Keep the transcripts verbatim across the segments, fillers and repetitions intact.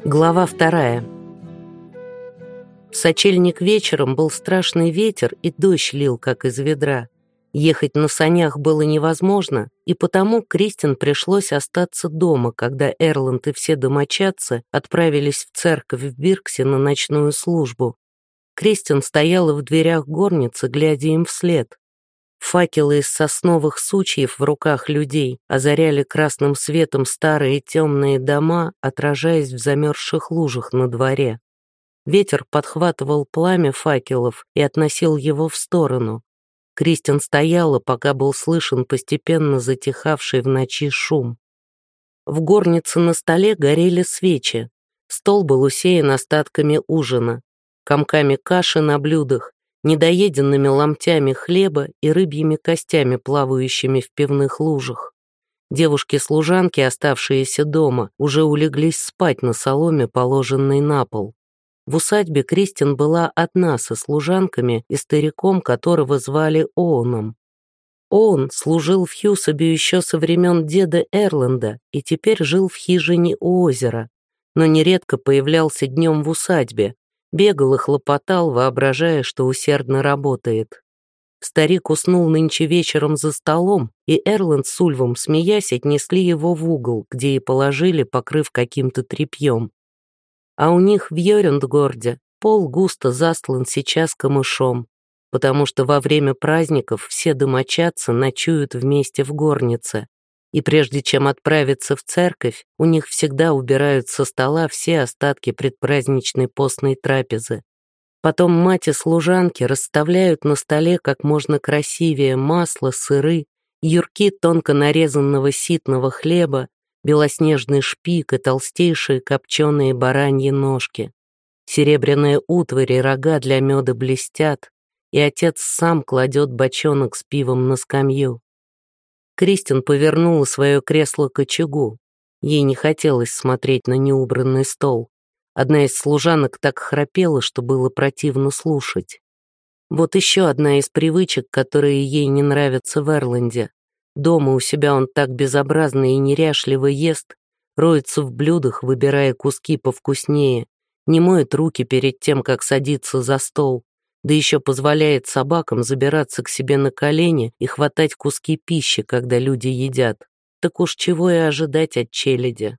Глава вторая. В сочельник вечером был страшный ветер, и дождь лил, как из ведра. Ехать на санях было невозможно, и потому Кристин пришлось остаться дома, когда Эрланд и все домочадцы отправились в церковь в Бирксе на ночную службу. Кристин стояла в дверях горницы, глядя им вслед. Факелы из сосновых сучьев в руках людей озаряли красным светом старые темные дома, отражаясь в замерзших лужах на дворе. Ветер подхватывал пламя факелов и относил его в сторону. Кристин стояла, пока был слышен постепенно затихавший в ночи шум. В горнице на столе горели свечи. Стол был усеян остатками ужина, комками каши на блюдах, недоеденными ломтями хлеба и рыбьими костями, плавающими в пивных лужах. Девушки-служанки, оставшиеся дома, уже улеглись спать на соломе, положенной на пол. В усадьбе Кристин была одна со служанками и стариком, которого звали Оуном. Оун служил в Хьюсабе еще со времен деда Эрланда и теперь жил в хижине у озера, но нередко появлялся днем в усадьбе, бегал и хлопотал, воображая, что усердно работает. Старик уснул нынче вечером за столом, и Эрланд с Ульвом, смеясь, отнесли его в угол, где и положили, покрыв каким-то тряпьем. А у них в Йорюндгорде пол густо застлан сейчас камышом, потому что во время праздников все домочадцы ночуют вместе в горнице, и прежде чем отправиться в церковь, у них всегда убирают со стола все остатки предпраздничной постной трапезы. Потом мать и служанки расставляют на столе как можно красивее масло, сыры, юрки тонко нарезанного ситного хлеба, белоснежный шпик и толстейшие копченые бараньи ножки. Серебряные утвари и рога для меда блестят, и отец сам кладет бочонок с пивом на скамью. Кристин повернула свое кресло к очагу. Ей не хотелось смотреть на неубранный стол. Одна из служанок так храпела, что было противно слушать. Вот еще одна из привычек, которые ей не нравятся в Эрланде. Дома у себя он так безобразно и неряшливо ест, роется в блюдах, выбирая куски повкуснее, не моет руки перед тем, как садиться за стол, да еще позволяет собакам забираться к себе на колени и хватать куски пищи, когда люди едят. Так уж чего и ожидать от челяди.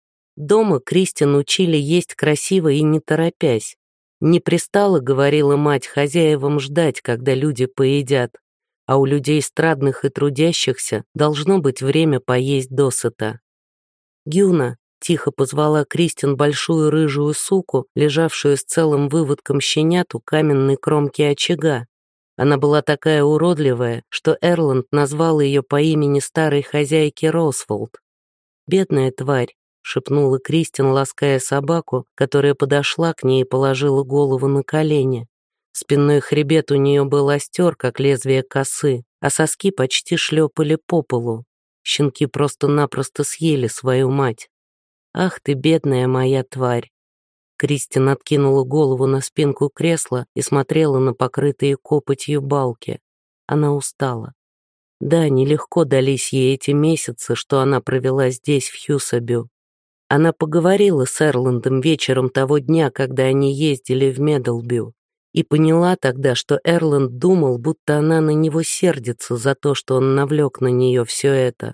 Дома Кристин учили есть красиво и не торопясь. Не пристало, говорила мать, хозяевам ждать, когда люди поедят, а у людей страдных и трудящихся должно быть время поесть досыта. «Гюна», — тихо позвала Кристин большую рыжую суку, лежавшую с целым выводком щенят у каменной кромки очага. Она была такая уродливая, что Эрланд назвал ее по имени старой хозяйки Росволд. «Бедная тварь», — шепнула Кристин, лаская собаку, которая подошла к ней и положила голову на колени. Спинной хребет у нее был остер, как лезвие косы, а соски почти шлепали по полу. Щенки просто-напросто съели свою мать. «Ах ты, бедная моя тварь!» Кристин откинула голову на спинку кресла и смотрела на покрытые копотью балки. Она устала. Да, нелегко дались ей эти месяцы, что она провела здесь, в Хьюсабю. Она поговорила с Эрландом вечером того дня, когда они ездили в Медлбю, и поняла тогда, что Эрланд думал, будто она на него сердится за то, что он навлек на нее все это.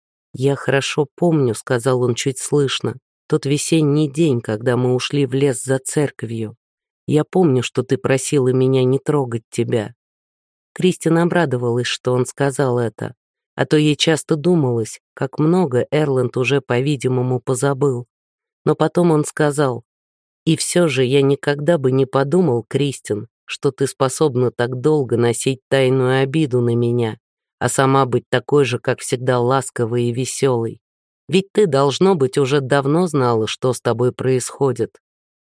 «Я хорошо помню», — сказал он чуть слышно, «тот весенний день, когда мы ушли в лес за церковью. Я помню, что ты просила меня не трогать тебя». Кристин обрадовалась, что он сказал это, а то ей часто думалось, как много Эрланд уже, по-видимому, позабыл. Но потом он сказал: «И все же я никогда бы не подумал, Кристин, что ты способна так долго носить тайную обиду на меня, а сама быть такой же, как всегда, ласковой и веселой. Ведь ты, должно быть, уже давно знала, что с тобой происходит.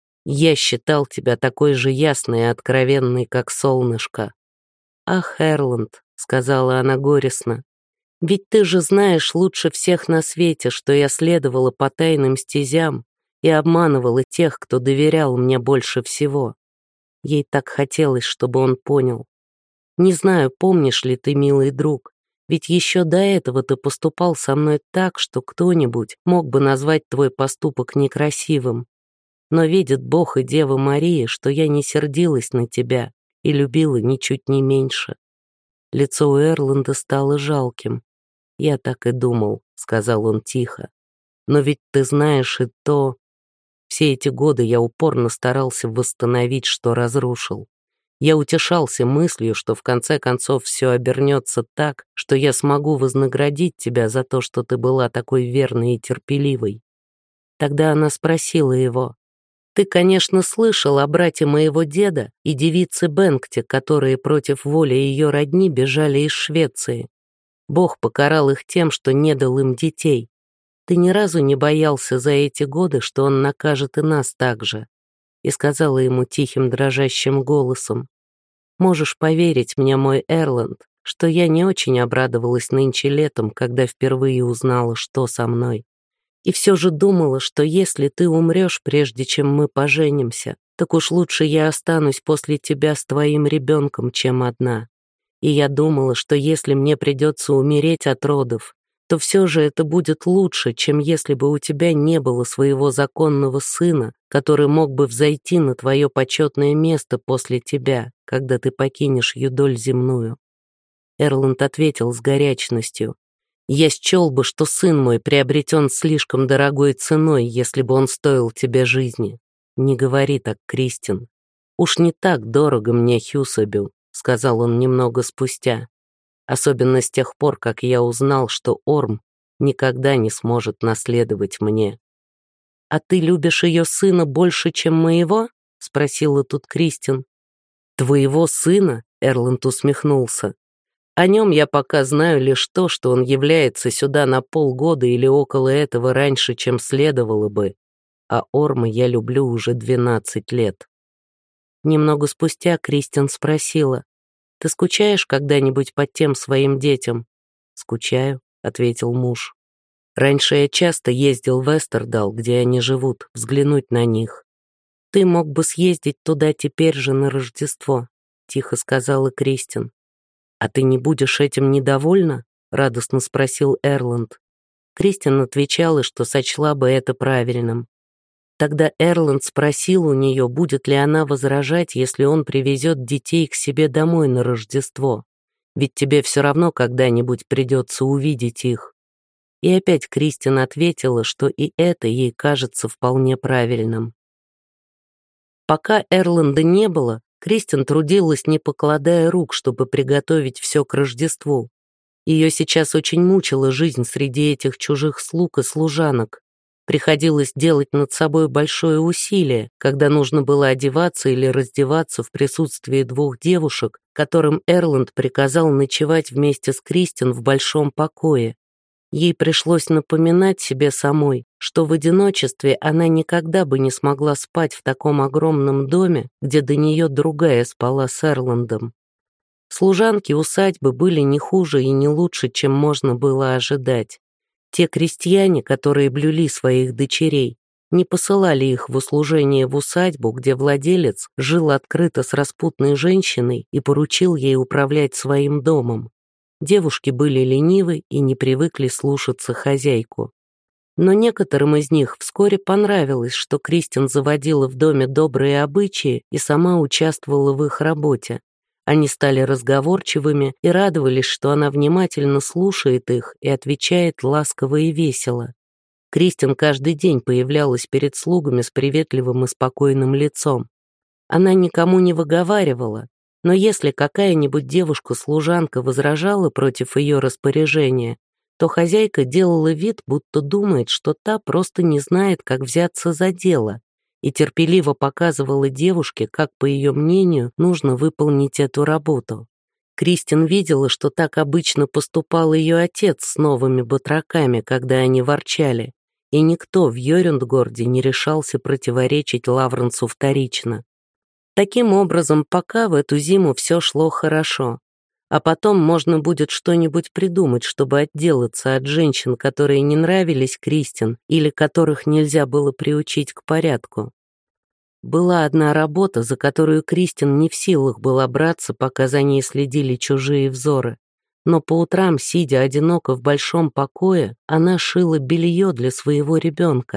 Я считал тебя такой же ясной и откровенной, как солнышко». «Ах, Эрланд», — сказала она горестно, — «ведь ты же знаешь лучше всех на свете, что я следовала по тайным стезям и обманывала тех, кто доверял мне больше всего». Ей так хотелось, чтобы он понял. «Не знаю, помнишь ли ты, милый друг, ведь еще до этого ты поступал со мной так, что кто-нибудь мог бы назвать твой поступок некрасивым. но видит Бог и Дева Мария, что я не сердилась на тебя и любила ничуть не меньше». Лицо у Эрланда стало жалким. «Я так и думал», — сказал он тихо. «Но ведь ты знаешь и то...» Все эти годы я упорно старался восстановить, что разрушил. Я утешался мыслью, что в конце концов все обернется так, что я смогу вознаградить тебя за то, что ты была такой верной и терпеливой. Тогда она спросила его: «Ты, конечно, слышал о брате моего деда и девице Бенгте, которые против воли ее родни бежали из Швеции. Бог покарал их тем, что не дал им детей. Ты ни разу не боялся за эти годы, что он накажет и нас так же?» И сказала ему тихим дрожащим голосом: «Можешь поверить мне, мой Эрланд, что я не очень обрадовалась нынче летом, когда впервые узнала, что со мной. И все же думала, что если ты умрешь, прежде чем мы поженимся, так уж лучше я останусь после тебя с твоим ребенком, чем одна. И я думала, что если мне придется умереть от родов, то все же это будет лучше, чем если бы у тебя не было своего законного сына, который мог бы взойти на твое почетное место после тебя, когда ты покинешь юдоль земную». Эрланд ответил с горячностью: «Я счел бы, что сын мой приобретен слишком дорогой ценой, если бы он стоил тебе жизни. Не говори так, Кристин. Уж не так дорого мне Хьюсабю», — сказал он немного спустя. «Особенно с тех пор, как я узнал, что Орм никогда не сможет наследовать мне». «А ты любишь ее сына больше, чем моего?» — спросила тут Кристин. «Твоего сына?» — Эрланд усмехнулся. «О нем я пока знаю лишь то, что он является сюда на полгода или около этого раньше, чем следовало бы. А Орма я люблю уже двенадцать лет». Немного спустя Кристин спросила: «Ты скучаешь когда-нибудь по тем своим детям?» «Скучаю», — ответил муж. «Раньше я часто ездил в Эстердал, где они живут, взглянуть на них». «Ты мог бы съездить туда теперь же на Рождество», — тихо сказала Кристин. «А ты не будешь этим недовольна?» — радостно спросил Эрланд. Кристин отвечала, что сочла бы это правильным. Тогда Эрланд спросил у нее, будет ли она возражать, если он привезет детей к себе домой на Рождество. Ведь тебе все равно когда-нибудь придется увидеть их. И опять Кристин ответила, что и это ей кажется вполне правильным. Пока Эрланда не было, Кристин трудилась, не покладая рук, чтобы приготовить все к Рождеству. Ее сейчас очень мучила жизнь среди этих чужих слуг и служанок. Приходилось делать над собой большое усилие, когда нужно было одеваться или раздеваться в присутствии двух девушек, которым Эрланд приказал ночевать вместе с Кристин в большом покое. Ей пришлось напоминать себе самой, что в одиночестве она никогда бы не смогла спать в таком огромном доме, где до нее другая спала с Эрландом. Служанки усадьбы были не хуже и не лучше, чем можно было ожидать. Те крестьяне, которые блюли своих дочерей, не посылали их в услужение в усадьбу, где владелец жил открыто с распутной женщиной и поручил ей управлять своим домом. Девушки были ленивы и не привыкли слушаться хозяйку. Но некоторым из них вскоре понравилось, что Кристин заводила в доме добрые обычаи и сама участвовала в их работе. Они стали разговорчивыми и радовались, что она внимательно слушает их и отвечает ласково и весело. Кристин каждый день появлялась перед слугами с приветливым и спокойным лицом. Она никому не выговаривала, но если какая-нибудь девушка-служанка возражала против ее распоряжения, то хозяйка делала вид, будто думает, что та просто не знает, как взяться за дело, и терпеливо показывала девушке, как, по ее мнению, нужно выполнить эту работу. Кристин видела, что так обычно поступал ее отец с новыми батраками, когда они ворчали, и никто в Йорюндгорде не решался противоречить Лавренсу вторично. Таким образом, пока в эту зиму все шло хорошо, а потом можно будет что-нибудь придумать, чтобы отделаться от женщин, которые не нравились Кристин или которых нельзя было приучить к порядку. Была одна работа, за которую Кристин не в силах была браться, пока за ней следили чужие взоры. Но по утрам, сидя одиноко в большом покое, она шила белье для своего ребенка,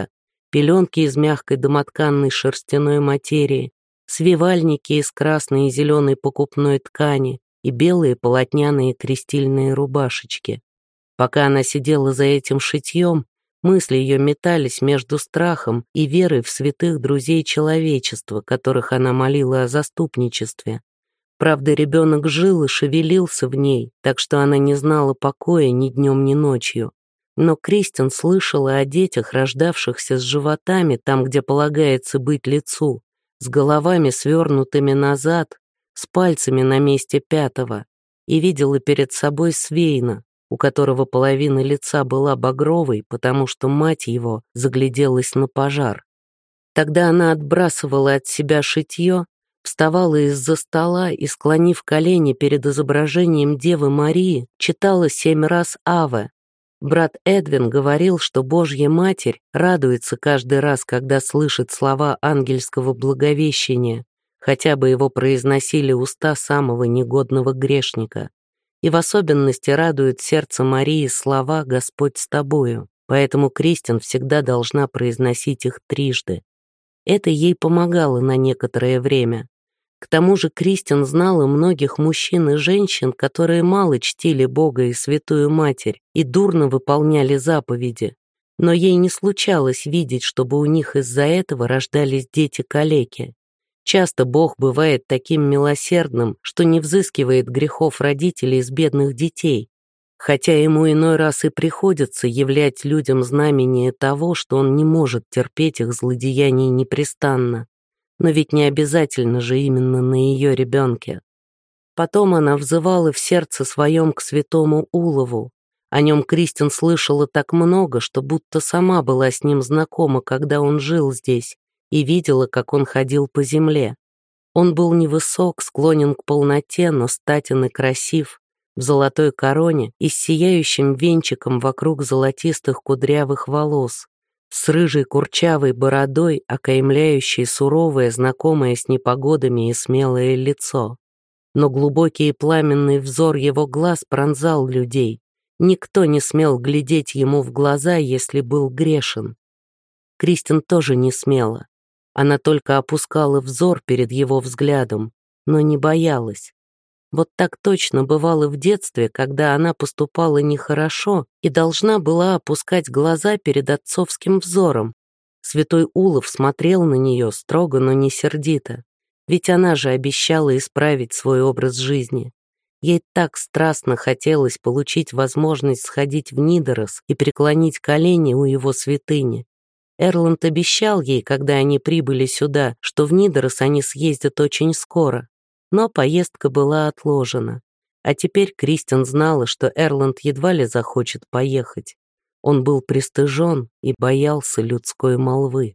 пеленки из мягкой домотканной шерстяной материи, свивальники из красной и зеленой покупной ткани и белые полотняные крестильные рубашечки. Пока она сидела за этим шитьем, мысли ее метались между страхом и верой в святых друзей человечества, которых она молила о заступничестве. Правда, ребенок жил и шевелился в ней, так что она не знала покоя ни днем, ни ночью. Но Кристин слышала о детях, рождавшихся с животами там, где полагается быть лицу, с головами свернутыми назад, с пальцами на месте пятого, и видела перед собой Свейна, у которого половина лица была багровой, потому что мать его загляделась на пожар. Тогда она отбрасывала от себя шитье, вставала из-за стола и, склонив колени перед изображением Девы Марии, читала семь раз «Аве». Брат Эдвин говорил, что Божья Матерь радуется каждый раз, когда слышит слова ангельского благовещения, хотя бы его произносили уста самого негодного грешника. И в особенности радует сердце Марии слова «Господь с тобою», поэтому Кристин всегда должна произносить их трижды. Это ей помогало на некоторое время. К тому же Кристин знала многих мужчин и женщин, которые мало чтили Бога и Святую Матерь и дурно выполняли заповеди, но ей не случалось видеть, чтобы у них из-за этого рождались дети-калеки. Часто Бог бывает таким милосердным, что не взыскивает грехов родителей из бедных детей, хотя ему иной раз и приходится являть людям знамение того, что он не может терпеть их злодеяний непрестанно. Но ведь не обязательно же именно на ее ребенке. Потом она взывала в сердце своем к святому Улову. О нем Кристин слышала так много, что будто сама была с ним знакома, когда он жил здесь, и видела, как он ходил по земле. Он был невысок, склонен к полноте, но статен и красив, в золотой короне и с сияющим венчиком вокруг золотистых кудрявых волос, с рыжей курчавой бородой, окаймляющей суровое, знакомое с непогодами и смелое лицо. Но глубокий и пламенный взор его глаз пронзал людей. Никто не смел глядеть ему в глаза, если был грешен. Кристин тоже не смела. Она только опускала взор перед его взглядом, но не боялась. Вот так точно бывало в детстве, когда она поступала нехорошо и должна была опускать глаза перед отцовским взором. Святой Улов смотрел на нее строго, но не сердито, ведь она же обещала исправить свой образ жизни. Ей так страстно хотелось получить возможность сходить в Нидорос и преклонить колени у его святыни. Эрланд обещал ей, когда они прибыли сюда, что в Нидорос они съездят очень скоро. Но поездка была отложена. А теперь Кристин знала, что Эрланд едва ли захочет поехать. Он был пристыжен и боялся людской молвы.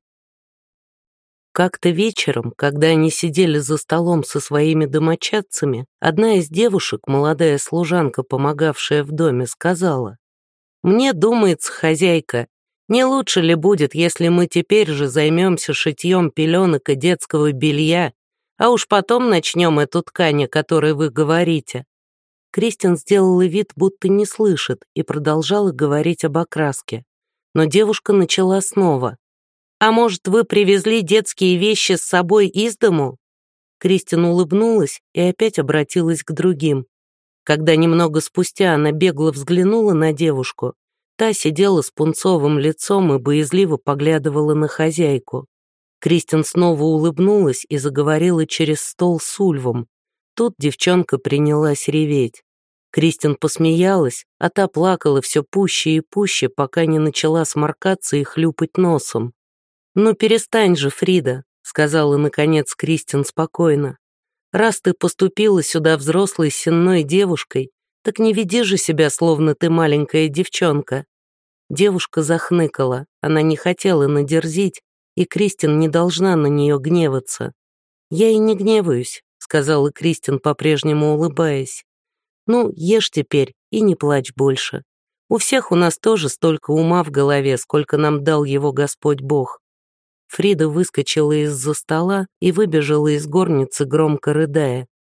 Как-то вечером, когда они сидели за столом со своими домочадцами, одна из девушек, молодая служанка, помогавшая в доме, сказала: «Мне думается, хозяйка, не лучше ли будет, если мы теперь же займемся шитьем пеленок и детского белья, а уж потом начнем эту ткань, о которой вы говорите». Кристин сделала вид, будто не слышит, и продолжала говорить об окраске. Но девушка начала снова. «А может, вы привезли детские вещи с собой из дому?» Кристин улыбнулась и опять обратилась к другим. Когда немного спустя она бегло взглянула на девушку, та сидела с пунцовым лицом и боязливо поглядывала на хозяйку. Кристин снова улыбнулась и заговорила через стол с Ульвом. Тут девчонка принялась реветь. Кристин посмеялась, а та плакала все пуще и пуще, пока не начала сморкаться и хлюпать носом. «Ну перестань же, Фрида», — сказала наконец Кристин спокойно. «Раз ты поступила сюда взрослой сенной девушкой, так не веди же себя, словно ты маленькая девчонка». Девушка захныкала, она не хотела надерзить, и Кристин не должна на нее гневаться. «Я и не гневаюсь», — сказала Кристин, по-прежнему улыбаясь. «Ну, ешь теперь и не плачь больше. У всех у нас тоже столько ума в голове, сколько нам дал его Господь Бог». Фрида выскочила из-за стола и выбежала из горницы, громко рыдая.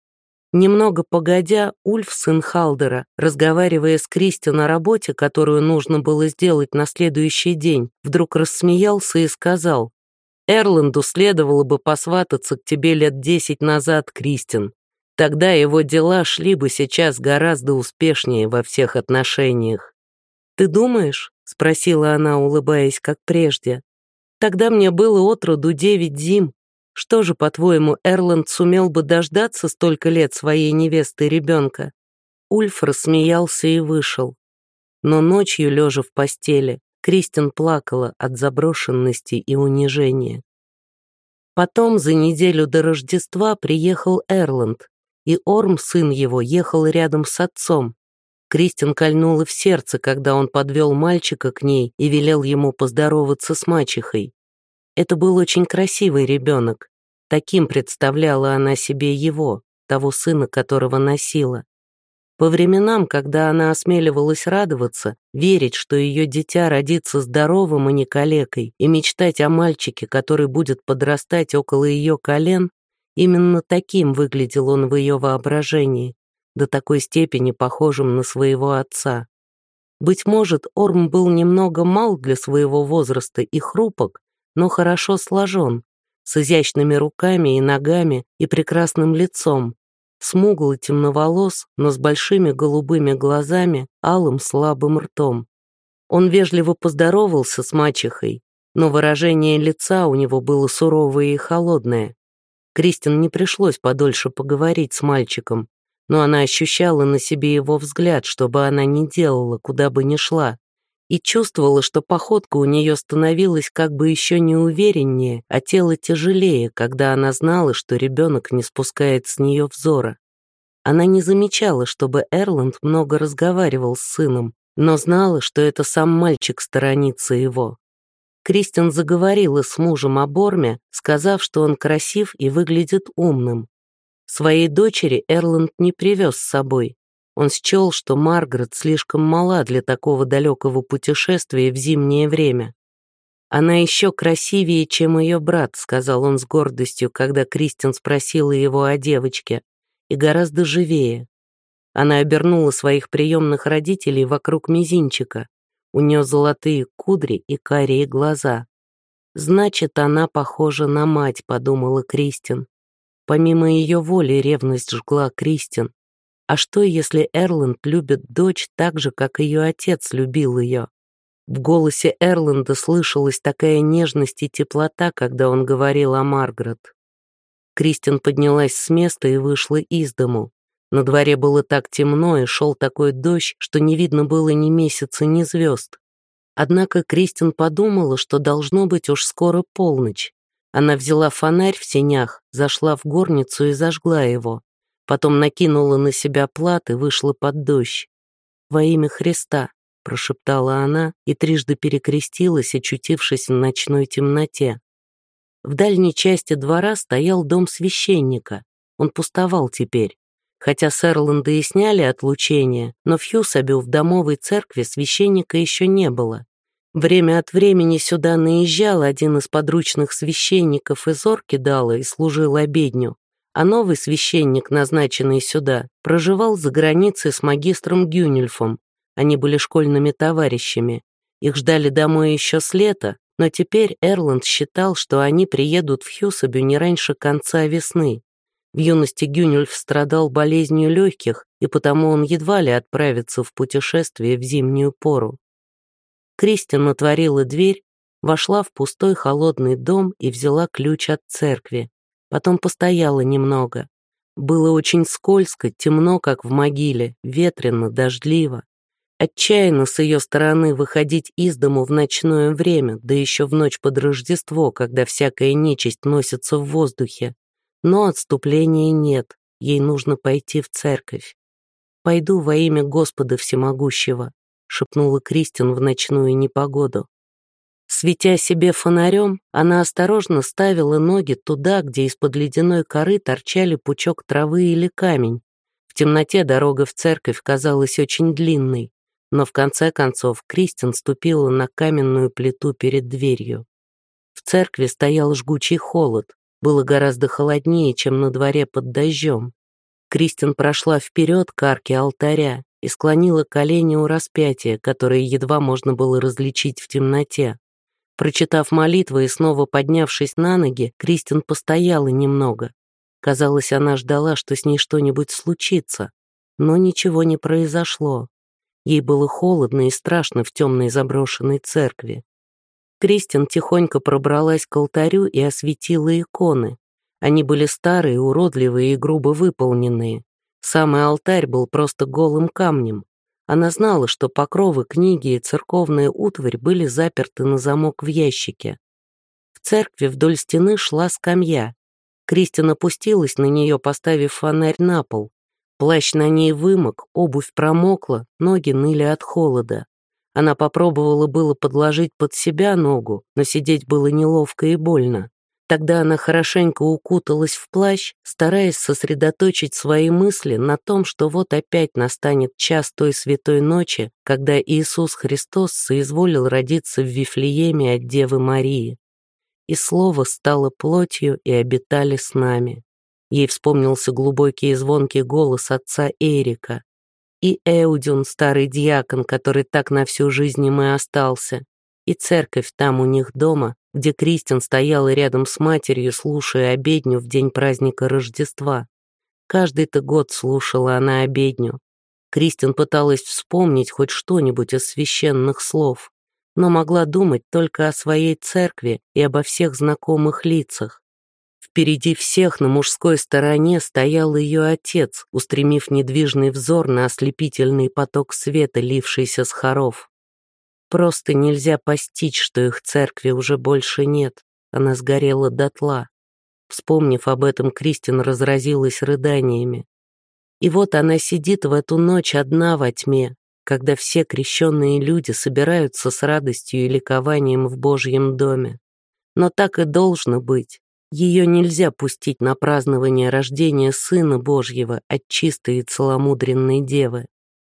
Немного погодя, Ульф, сын Халдера, разговаривая с Кристин о работе, которую нужно было сделать на следующий день, вдруг рассмеялся и сказал: «Эрланду следовало бы посвататься к тебе лет десять назад, Кристин. Тогда его дела шли бы сейчас гораздо успешнее во всех отношениях». «Ты думаешь?» — спросила она, улыбаясь, как прежде. «Тогда мне было от роду девять зим. Что же, по-твоему, Эрланд сумел бы дождаться столько лет своей невесты и ребенка?» Ульф рассмеялся и вышел. Но ночью, лежа в постели, Кристин плакала от заброшенности и унижения. Потом, за неделю до Рождества, приехал Эрланд, и Орм, сын его, ехал рядом с отцом. Кристин кольнула в сердце, когда он подвел мальчика к ней и велел ему поздороваться с мачехой. Это был очень красивый ребенок. Таким представляла она себе его, того сына, которого носила. По временам, когда она осмеливалась радоваться, верить, что ее дитя родится здоровым, а не калекой, и мечтать о мальчике, который будет подрастать около ее колен, именно таким выглядел он в ее воображении, до такой степени похожим на своего отца. Быть может, Орм был немного мал для своего возраста и хрупок, но хорошо сложен, с изящными руками и ногами и прекрасным лицом, смуглый, темноволос, но с большими голубыми глазами, алым слабым ртом. Он вежливо поздоровался с мачехой, но выражение лица у него было суровое и холодное. Кристин не пришлось подольше поговорить с мальчиком, но она ощущала на себе его взгляд, что бы она ни делала, куда бы ни шла, и чувствовала, что походка у нее становилась как бы еще неувереннее, а тело тяжелее, когда она знала, что ребенок не спускает с нее взора. Она не замечала, чтобы Эрланд много разговаривал с сыном, но знала, что это сам мальчик сторонится его. Кристин заговорила с мужем о Борме, сказав, что он красив и выглядит умным. Своей дочери Эрланд не привез с собой. Он счел, что Маргарет слишком мала для такого далекого путешествия в зимнее время. «Она еще красивее, чем ее брат», — сказал он с гордостью, когда Кристин спросила его о девочке, «и гораздо живее». Она обернула своих приемных родителей вокруг мизинчика. У нее золотые кудри и карие глаза. «Значит, она похожа на мать», — подумала Кристин. Помимо ее воли ревность жгла Кристин. А что, если Эрланд любит дочь так же, как ее отец любил ее? В голосе Эрланда слышалась такая нежность и теплота, когда он говорил о Маргарет. Кристин поднялась с места и вышла из дому. На дворе было так темно и шел такой дождь, что не видно было ни месяца, ни звезд. Однако Кристин подумала, что должно быть уж скоро полночь. Она взяла фонарь в сенях, зашла в горницу и зажгла его. Потом накинула на себя плат и вышла под дождь. «Во имя Христа», — прошептала она и трижды перекрестилась, очутившись в ночной темноте. В дальней части двора стоял дом священника. Он пустовал теперь. Хотя с Эрланда и сняли отлучение, но в Хьюсабю в домовой церкви священника еще не было. Время от времени сюда наезжал один из подручных священников из Оркидала и служил обедню, а новый священник, назначенный сюда, проживал за границей с магистром Гюнельфом. Они были школьными товарищами. Их ждали домой еще с лета, но теперь Эрланд считал, что они приедут в Хьюсабю не раньше конца весны. В юности Гюнельф страдал болезнью легких, и потому он едва ли отправится в путешествие в зимнюю пору. Кристин отворила дверь, вошла в пустой холодный дом и взяла ключ от церкви. Потом постояла немного. Было очень скользко, темно, как в могиле, ветрено, дождливо. Отчаянно с ее стороны выходить из дому в ночное время, да еще в ночь под Рождество, когда всякая нечисть носится в воздухе. Но отступления нет, ей нужно пойти в церковь. «Пойду во имя Господа Всемогущего», — шепнула Кристин в ночную непогоду. Светя себе фонарем, она осторожно ставила ноги туда, где из-под ледяной коры торчали пучок травы или камень. В темноте дорога в церковь казалась очень длинной, но в конце концов Кристин ступила на каменную плиту перед дверью. В церкви стоял жгучий холод, было гораздо холоднее, чем на дворе под дождем. Кристин прошла вперед к арке алтаря и склонила колени у распятия, которое едва можно было различить в темноте. Прочитав молитвы и снова поднявшись на ноги, Кристин постояла немного. Казалось, она ждала, что с ней что-нибудь случится, но ничего не произошло. Ей было холодно и страшно в темной заброшенной церкви. Кристин тихонько пробралась к алтарю и осветила иконы. Они были старые, уродливые и грубо выполненные. Самый алтарь был просто голым камнем. Она знала, что покровы, книги и церковная утварь были заперты на замок в ящике. В церкви вдоль стены шла скамья. Кристин опустилась на нее, поставив фонарь на пол. Плащ на ней вымок, обувь промокла, ноги ныли от холода. Она попробовала было подложить под себя ногу, но сидеть было неловко и больно. Тогда она хорошенько укуталась в плащ, стараясь сосредоточить свои мысли на том, что вот опять настанет час той святой ночи, когда Иисус Христос соизволил родиться в Вифлееме от Девы Марии. И Слово стало плотью и обитали с нами. Ей вспомнился глубокий и звонкий голос отца Эрика. И Эудюн, старый диакон, который так на всю жизнь им и остался, и церковь там у них дома, где Кристин стояла рядом с матерью, слушая обедню в день праздника Рождества. Каждый-то год слушала она обедню. Кристин пыталась вспомнить хоть что-нибудь из священных слов, но могла думать только о своей церкви и обо всех знакомых лицах. Впереди всех на мужской стороне стоял ее отец, устремив недвижный взор на ослепительный поток света, лившийся с хоров. Просто нельзя постичь, что их церкви уже больше нет. Она сгорела дотла. Вспомнив об этом, Кристин разразилась рыданиями. И вот она сидит в эту ночь одна во тьме, когда все крещенные люди собираются с радостью и ликованием в Божьем доме. Но так и должно быть. Ее нельзя пустить на празднование рождения Сына Божьего от чистой и целомудренной Девы.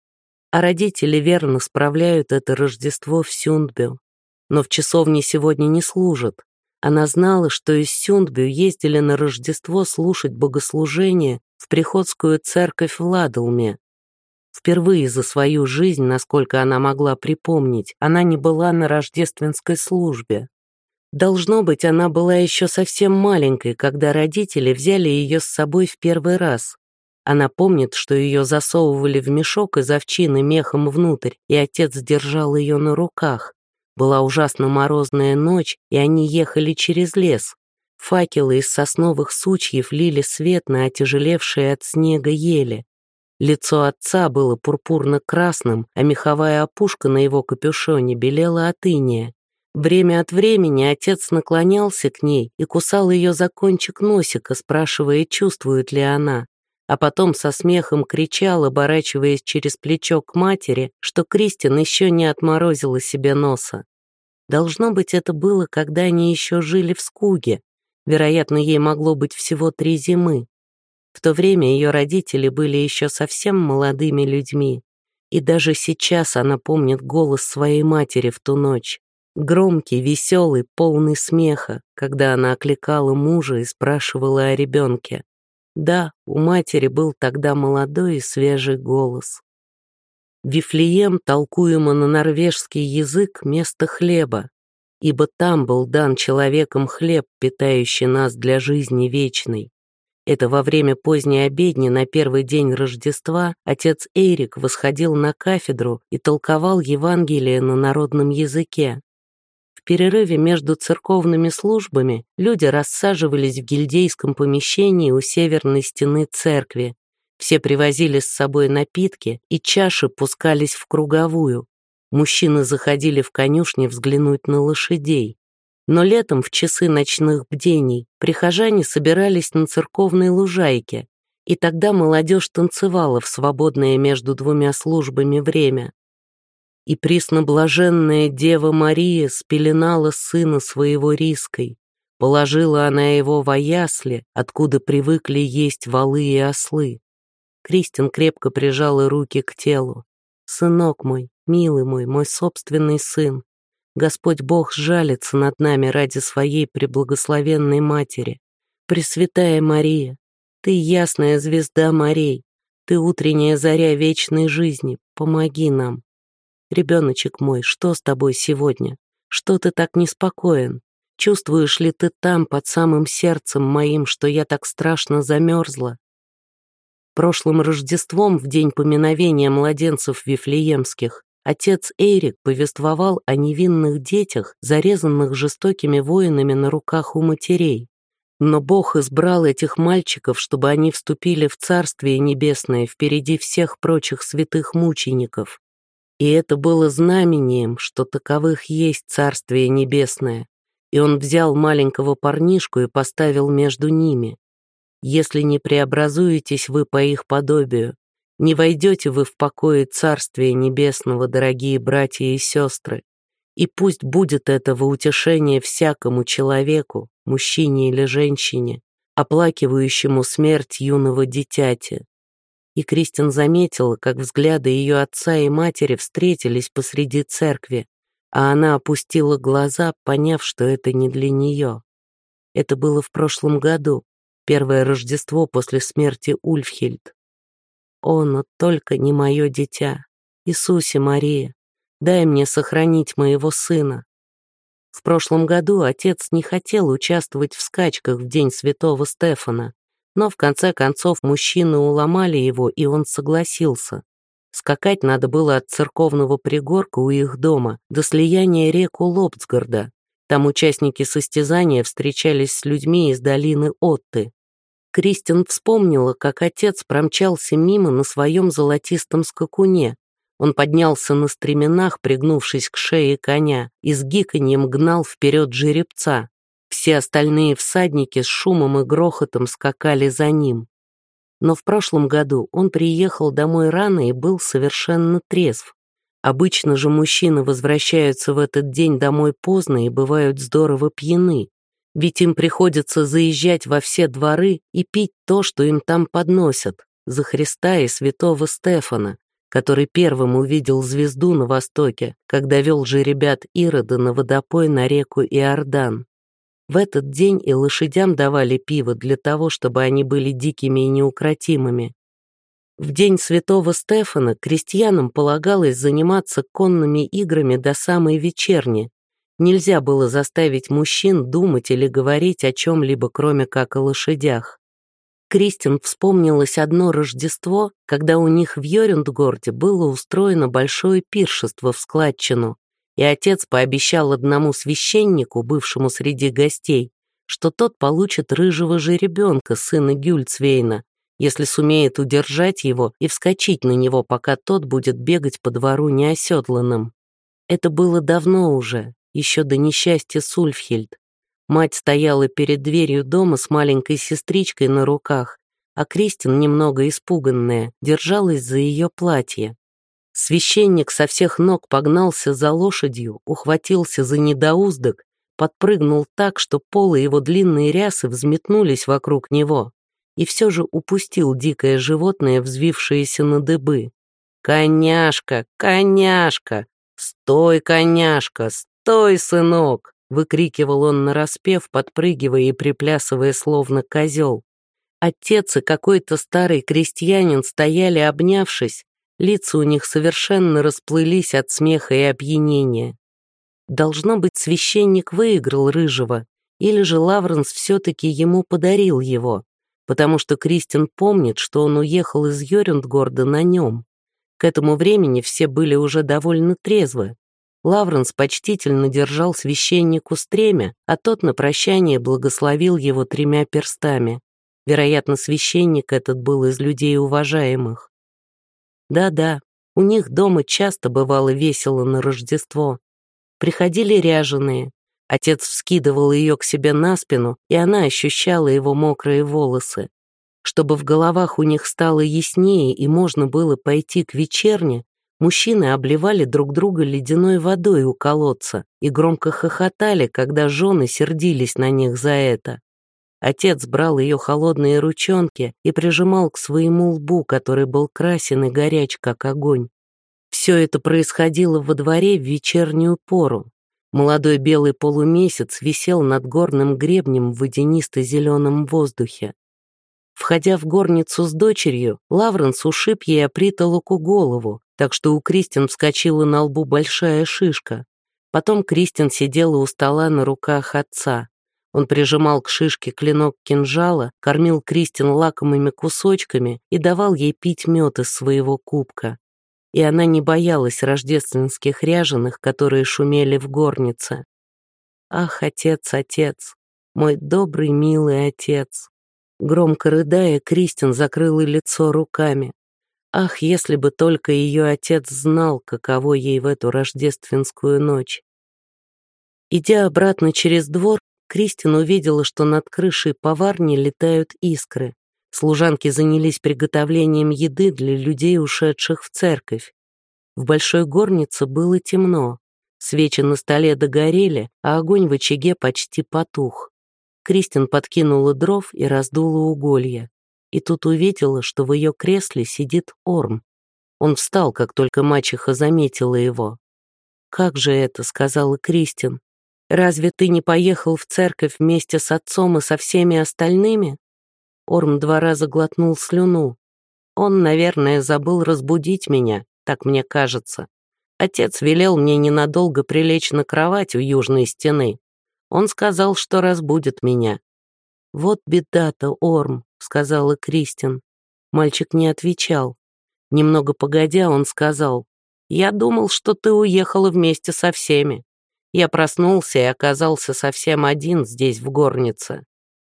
А родители верно справляют это Рождество в Сюндбю. Но в часовне сегодня не служат. Она знала, что из Сюндбю ездили на Рождество слушать богослужение в приходскую церковь в Ладелме. Впервые за свою жизнь, насколько она могла припомнить, она не была на рождественской службе. Должно быть, она была еще совсем маленькой, когда родители взяли ее с собой в первый раз. Она помнит, что ее засовывали в мешок из овчины мехом внутрь, и отец держал ее на руках. Была ужасно морозная ночь, и они ехали через лес. Факелы из сосновых сучьев лили свет на отяжелевшие от снега ели. Лицо отца было пурпурно-красным, а меховая опушка на его капюшоне белела от иния. Время от времени отец наклонялся к ней и кусал ее за кончик носика, спрашивая, чувствует ли она, а потом со смехом кричал, оборачиваясь через плечо к матери, что Кристин еще не отморозила себе носа. Должно быть, это было, когда они еще жили в Скуге. Вероятно, ей могло быть всего три зимы. В то время ее родители были еще совсем молодыми людьми, и даже сейчас она помнит голос своей матери в ту ночь. Громкий, веселый, полный смеха, когда она окликала мужа и спрашивала о ребенке. Да, у матери был тогда молодой и свежий голос. Вифлеем, толкуемо на норвежский язык, место хлеба, ибо там был дан человеком хлеб, питающий нас для жизни вечной. Это во время поздней обедни на первый день Рождества отец Эрик восходил на кафедру и толковал Евангелие на народном языке. В перерыве между церковными службами люди рассаживались в гильдейском помещении у северной стены церкви. Все привозили с собой напитки, и чаши пускались в круговую. Мужчины заходили в конюшни взглянуть на лошадей. Но летом, в часы ночных бдений, прихожане собирались на церковной лужайке, и тогда молодежь танцевала в свободное между двумя службами время. И пресноблаженная Дева Мария спеленала сына своего риской. Положила она его во ясли, откуда привыкли есть волы и ослы. Кристин крепко прижала руки к телу. «Сынок мой, милый мой, мой собственный сын, Господь Бог жалится над нами ради своей преблагословенной матери. Пресвятая Мария, Ты ясная звезда морей, ты утренняя заря вечной жизни, помоги нам. Ребеночек мой, что с тобой сегодня? Что ты так неспокоен? Чувствуешь ли ты там, под самым сердцем моим, что я так страшно замерзла? Прошлым Рождеством, в день поминовения младенцев вифлеемских, отец Эрик повествовал о невинных детях, зарезанных жестокими воинами на руках у матерей. Но Бог избрал этих мальчиков, чтобы они вступили в Царствие Небесное впереди всех прочих святых мучеников. И это было знамением, что таковых есть Царствие Небесное. И он взял маленького парнишку и поставил между ними. Если не преобразуетесь вы по их подобию, не войдете вы в покои Царствия Небесного, дорогие братья и сестры. И пусть будет этого утешение всякому человеку, мужчине или женщине, оплакивающему смерть юного дитяти. И Кристин заметила, как взгляды ее отца и матери встретились посреди церкви, а она опустила глаза, поняв, что это не для нее. Это было в прошлом году, первое Рождество после смерти Ульфхильд. «О, но только не мое дитя! Иисусе Мария, дай мне сохранить моего сына!» В прошлом году отец не хотел участвовать в скачках в день святого Стефана, но в конце концов мужчины уломали его, и он согласился. Скакать надо было от церковного пригорка у их дома до слияния рек у Лобцгарда. Там участники состязания встречались с людьми из долины Отты. Кристин вспомнила, как отец промчался мимо на своем золотистом скакуне. Он поднялся на стременах, пригнувшись к шее коня, и с гиканьем гнал вперед жеребца. Все остальные всадники с шумом и грохотом скакали за ним. Но в прошлом году он приехал домой рано и был совершенно трезв. Обычно же мужчины возвращаются в этот день домой поздно и бывают здорово пьяны, ведь им приходится заезжать во все дворы и пить то, что им там подносят, за Христа и святого Стефана, который первым увидел звезду на востоке, когда вел же ребят Ирода на водопой на реку Иордан. В этот день и лошадям давали пиво для того, чтобы они были дикими и неукротимыми. В день святого Стефана крестьянам полагалось заниматься конными играми до самой вечерни. Нельзя было заставить мужчин думать или говорить о чем-либо, кроме как о лошадях. Кристин вспомнилось одно Рождество, когда у них в Йорюндгорде было устроено большое пиршество в складчину, и отец пообещал одному священнику, бывшему среди гостей, что тот получит рыжего жеребенка, сына Гюльцвейна, если сумеет удержать его и вскочить на него, пока тот будет бегать по двору неоседланным. Это было давно уже, еще до несчастья с Ульфхильд. Мать стояла перед дверью дома с маленькой сестричкой на руках, а Кристин, немного испуганная, держалась за ее платье. Священник со всех ног погнался за лошадью, ухватился за недоуздок, подпрыгнул так, что полы его длинной рясы взметнулись вокруг него, и все же упустил дикое животное, взвившееся на дыбы. «Коняшка, коняшка! Стой, коняшка, стой, сынок!» — выкрикивал он нараспев, подпрыгивая и приплясывая, словно козел. Отец и какой-то старый крестьянин стояли, обнявшись, лица у них совершенно расплылись от смеха и опьянения. Должно быть, священник выиграл рыжего, или же Лавренс все-таки ему подарил его, потому что Кристин помнит, что он уехал из Йорюндгорда на нем. К этому времени все были уже довольно трезвы. Лавренс почтительно держал священнику стремя, а тот на прощание благословил его тремя перстами. Вероятно, священник этот был из людей уважаемых. Да-да, у них дома часто бывало весело на Рождество. Приходили ряженые. Отец вскидывал ее к себе на спину, и она ощущала его мокрые волосы. Чтобы в головах у них стало яснее и можно было пойти к вечерне, мужчины обливали друг друга ледяной водой у колодца и громко хохотали, когда жены сердились на них за это. Отец брал ее холодные ручонки и прижимал к своему лбу, который был красен и горяч, как огонь. Все это происходило во дворе в вечернюю пору. Молодой белый полумесяц висел над горным гребнем в водянисто-зеленом воздухе. Входя в горницу с дочерью, Лавренс ушиб ей о притолоку голову, так что у Кристин вскочила на лбу большая шишка. Потом Кристин сидела у стола на руках отца. Он прижимал к шишке клинок кинжала, кормил Кристин лакомыми кусочками и давал ей пить мед из своего кубка. И она не боялась рождественских ряженых, которые шумели в горнице. «Ах, отец, отец, мой добрый, милый отец!» Громко рыдая, Кристин закрыла лицо руками. Ах, если бы только ее отец знал, каково ей в эту рождественскую ночь. Идя обратно через двор, Кристин увидела, что над крышей поварни летают искры. Служанки занялись приготовлением еды для людей, ушедших в церковь. В большой горнице было темно. Свечи на столе догорели, а огонь в очаге почти потух. Кристин подкинула дров и раздула уголья. И тут увидела, что в ее кресле сидит Орм. Он встал, как только мачеха заметила его. «Как же это?» — сказала Кристин. «Разве ты не поехал в церковь вместе с отцом и со всеми остальными?» Орм два раза глотнул слюну. «Он, наверное, забыл разбудить меня, так мне кажется. Отец велел мне ненадолго прилечь на кровать у южной стены. Он сказал, что разбудит меня». «Вот беда-то, Орм», — сказала Кристин. Мальчик не отвечал. Немного погодя, он сказал: «Я думал, что ты уехала вместе со всеми. Я проснулся и оказался совсем один здесь, в горнице».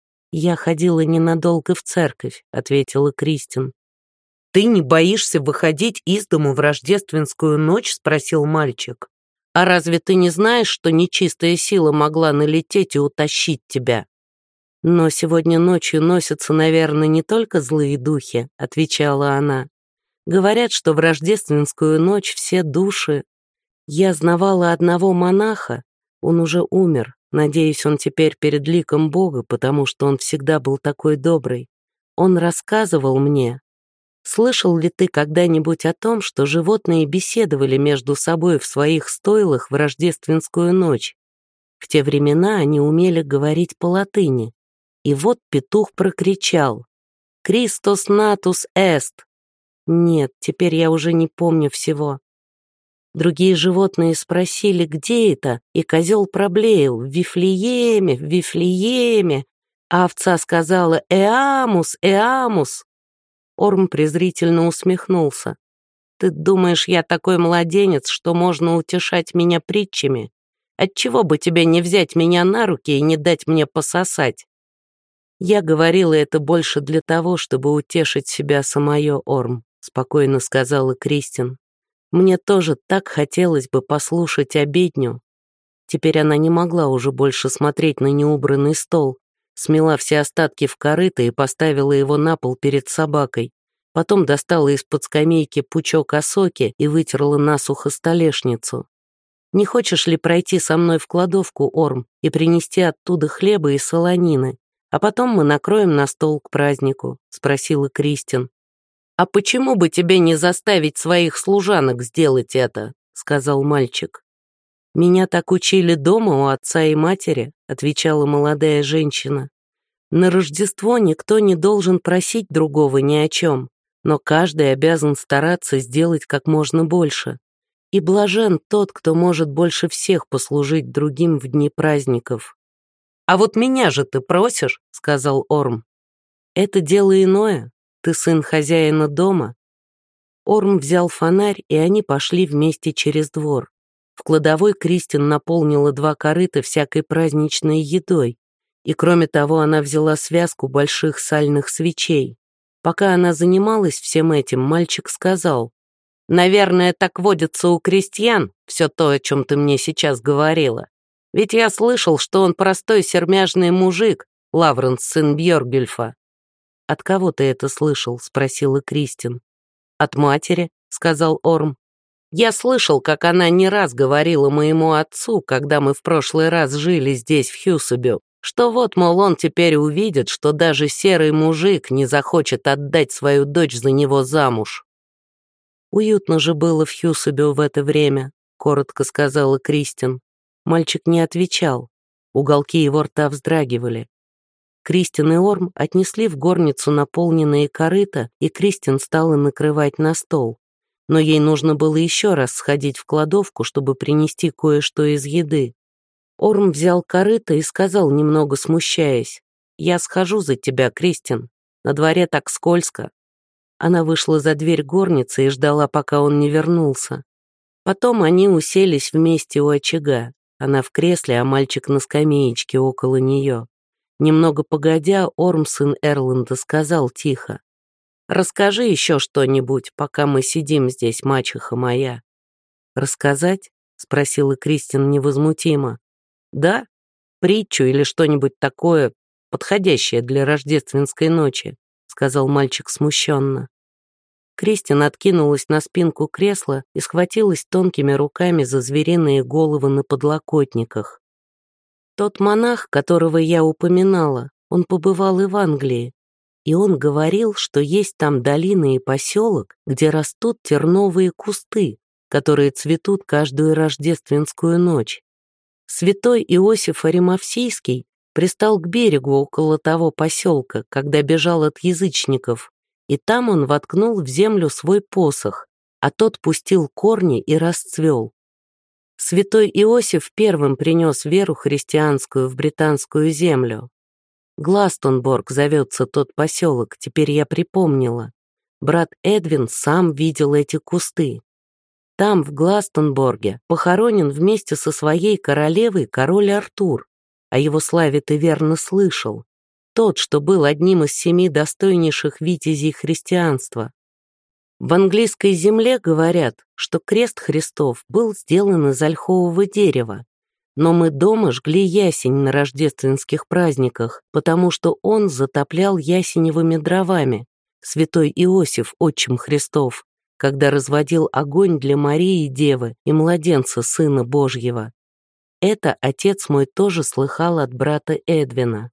«Я ходила ненадолго в церковь», — ответила Кристин. «Ты не боишься выходить из дому в рождественскую ночь?» — спросил мальчик. «А разве ты не знаешь, что нечистая сила могла налететь и утащить тебя?» «Но сегодня ночью носятся, наверное, не только злые духи», — отвечала она. «Говорят, что в рождественскую ночь все души...» «Я знавала одного монаха, он уже умер, надеюсь, он теперь перед ликом Бога, потому что он всегда был такой добрый. Он рассказывал мне... Слышал ли ты когда-нибудь о том, что животные беседовали между собой в своих стойлах в рождественскую ночь? В те времена они умели говорить по-латыни. И вот петух прокричал: «Christos natus est!» Нет, теперь я уже не помню всего. Другие животные спросили, где это, и козел проблеял: «В Вифлееме, в Вифлееме!» А овца сказала: «Эамус, Эамус!» Орм презрительно усмехнулся. «Ты думаешь, я такой младенец, что можно утешать меня притчами? Отчего бы тебе не взять меня на руки и не дать мне пососать?» «Я говорила это больше для того, чтобы утешить себя самое, Орм», — спокойно сказала Кристин. «Мне тоже так хотелось бы послушать обедню». Теперь она не могла уже больше смотреть на неубранный стол, смела все остатки в корыто и поставила его на пол перед собакой. Потом достала из-под скамейки пучок осоки и вытерла насухо столешницу. «Не хочешь ли пройти со мной в кладовку, Орм, и принести оттуда хлеба и солонины? А потом мы накроем на стол к празднику», — спросила Кристин. «А почему бы тебе не заставить своих служанок сделать это?» — сказал мальчик. «Меня так учили дома у отца и матери», — отвечала молодая женщина. «На Рождество никто не должен просить другого ни о чем, но каждый обязан стараться сделать как можно больше. И блажен тот, кто может больше всех послужить другим в дни праздников». «А вот меня же ты просишь», — сказал Орм. «Это дело иное. Ты сын хозяина дома». Орм взял фонарь, и они пошли вместе через двор. В кладовой Кристин наполнила два корыта всякой праздничной едой, и кроме того она взяла связку больших сальных свечей. Пока она занималась всем этим, мальчик сказал: «Наверное, так водится у крестьян, все то, о чем ты мне сейчас говорила. Ведь я слышал, что он простой сермяжный мужик, Лавренс, сын Бьоргюльфа». «От кого ты это слышал?» — спросила Кристин. «От матери», — сказал Орм. «Я слышал, как она не раз говорила моему отцу, когда мы в прошлый раз жили здесь, в Хьюсабю, что вот, мол, он теперь увидит, что даже серый мужик не захочет отдать свою дочь за него замуж». «Уютно же было в Хьюсабю в это время», — коротко сказала Кристин. Мальчик не отвечал. Уголки его рта вздрагивали. Кристин и Орм отнесли в горницу наполненные корыта, и Кристин стала накрывать на стол. Но ей нужно было еще раз сходить в кладовку, чтобы принести кое-что из еды. Орм взял корыто и сказал, немного смущаясь: «Я схожу за тебя, Кристин. На дворе так скользко». Она вышла за дверь горницы и ждала, пока он не вернулся. Потом они уселись вместе у очага. Она в кресле, а мальчик на скамеечке около нее. Немного погодя, Орм, сын Эрланда, сказал тихо: «Расскажи еще что-нибудь, пока мы сидим здесь, мачеха моя». «Рассказать?» — спросила Кристин невозмутимо. «Да, притчу или что-нибудь такое, подходящее для рождественской ночи», — сказал мальчик смущенно. Кристин откинулась на спинку кресла и схватилась тонкими руками за звериные головы на подлокотниках. Тот монах, которого я упоминала, он побывал и в Англии, и он говорил, что есть там долина и поселок, где растут терновые кусты, которые цветут каждую рождественскую ночь. Святой Иосиф Аримафсийский пристал к берегу около того поселка, когда бежал от язычников, и там он воткнул в землю свой посох, а тот пустил корни и расцвел. Святой Иосиф первым принес веру христианскую в британскую землю. Гластонборг зовется тот поселок, теперь я припомнила. Брат Эдвин сам видел эти кусты. Там, в Гластонборге, похоронен вместе со своей королевой король Артур. О его славе ты верно слышал. Тот, что был одним из семи достойнейших витязей христианства. В английской земле говорят, что крест Христов был сделан из ольхового дерева, но мы дома жгли ясень на рождественских праздниках, потому что он затоплял ясеневыми дровами, святой Иосиф, отчим Христов, когда разводил огонь для Марии Девы и младенца Сына Божьего. Это отец мой тоже слыхал от брата Эдвина.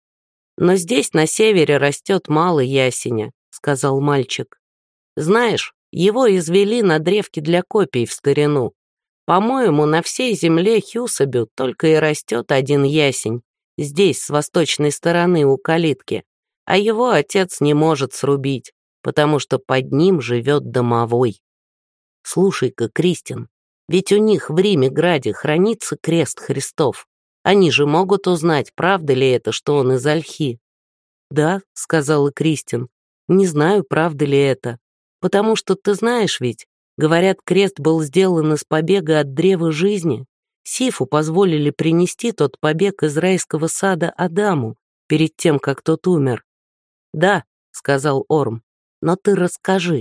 «Но здесь на севере растет мало ясеня», — сказал мальчик. «Знаешь, его извели на древке для копий в старину. По-моему, на всей земле Хьюсабю только и растет один ясень, здесь, с восточной стороны у калитки, а его отец не может срубить, потому что под ним живет домовой. Слушай-ка, Кристин, ведь у них в Риме-граде хранится крест Христов. Они же могут узнать, правда ли это, что он из ольхи». «Да», — сказала Кристин, — «не знаю, правда ли это. Потому что ты знаешь ведь, говорят, крест был сделан из побега от древа жизни. Сифу позволили принести тот побег из райского сада Адаму перед тем, как тот умер». «Да», — сказал Орм, — «но ты расскажи».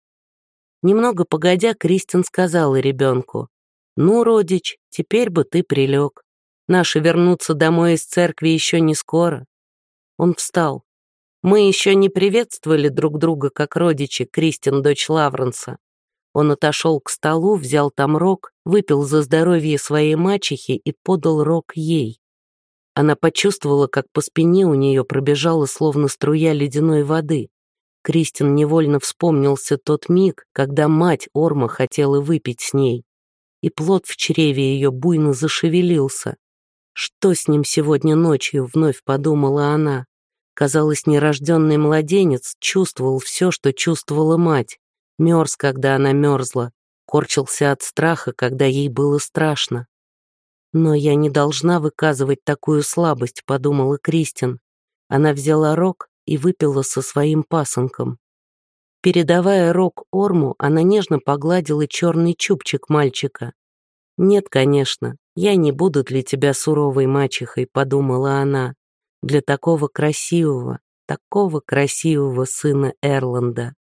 Немного погодя, Кристин сказала ребенку: «Ну, родич, теперь бы ты прилег. Наши вернутся домой из церкви еще не скоро». Он встал. «Мы еще не приветствовали друг друга как родичи, Кристин, дочь Лавренса». Он отошел к столу, взял там рог, выпил за здоровье своей мачехи и подал рог ей. Она почувствовала, как по спине у нее пробежала словно струя ледяной воды. Кристин невольно вспомнился тот миг, когда мать Орма хотела выпить с ней, и плод в чреве ее буйно зашевелился. «Что с ним сегодня ночью?» — вновь подумала она. Казалось, нерожденный младенец чувствовал все, что чувствовала мать. Мерз, когда она мерзла, корчился от страха, когда ей было страшно. «Но я не должна выказывать такую слабость», — подумала Кристин. Она взяла рог и выпила со своим пасынком. Передавая рог Орму, она нежно погладила черный чубчик мальчика. «Нет, конечно, я не буду для тебя суровой мачехой», — подумала она, «для такого красивого, такого красивого сына Эрланда».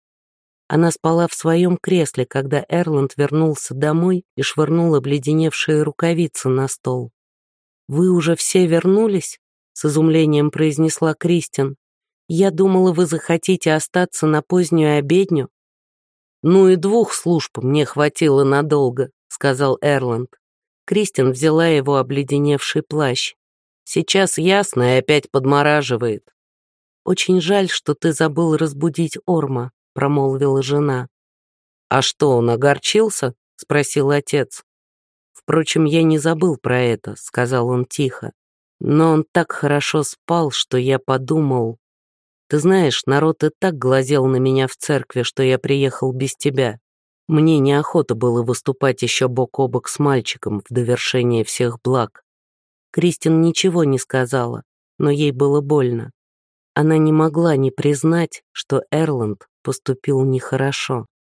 Она спала в своем кресле, когда Эрланд вернулся домой и швырнул обледеневшие рукавицы на стол. «Вы уже все вернулись?» — с изумлением произнесла Кристин. «Я думала, вы захотите остаться на позднюю обедню». «Ну и двух служб мне хватило надолго», — сказал Эрланд. Кристин взяла его обледеневший плащ. «Сейчас ясно и опять подмораживает». «Очень жаль, что ты забыл разбудить Орма», — промолвила жена. «А что, он огорчился?» — спросил отец. «Впрочем, я не забыл про это», — сказал он тихо. Но он так хорошо спал, что я подумал... Ты знаешь, народ и так глазел на меня в церкви, что я приехал без тебя. Мне неохота было выступать еще бок о бок с мальчиком в довершение всех благ. Кристин ничего не сказала, но ей было больно. Она не могла не признать, что Эрланд поступил нехорошо.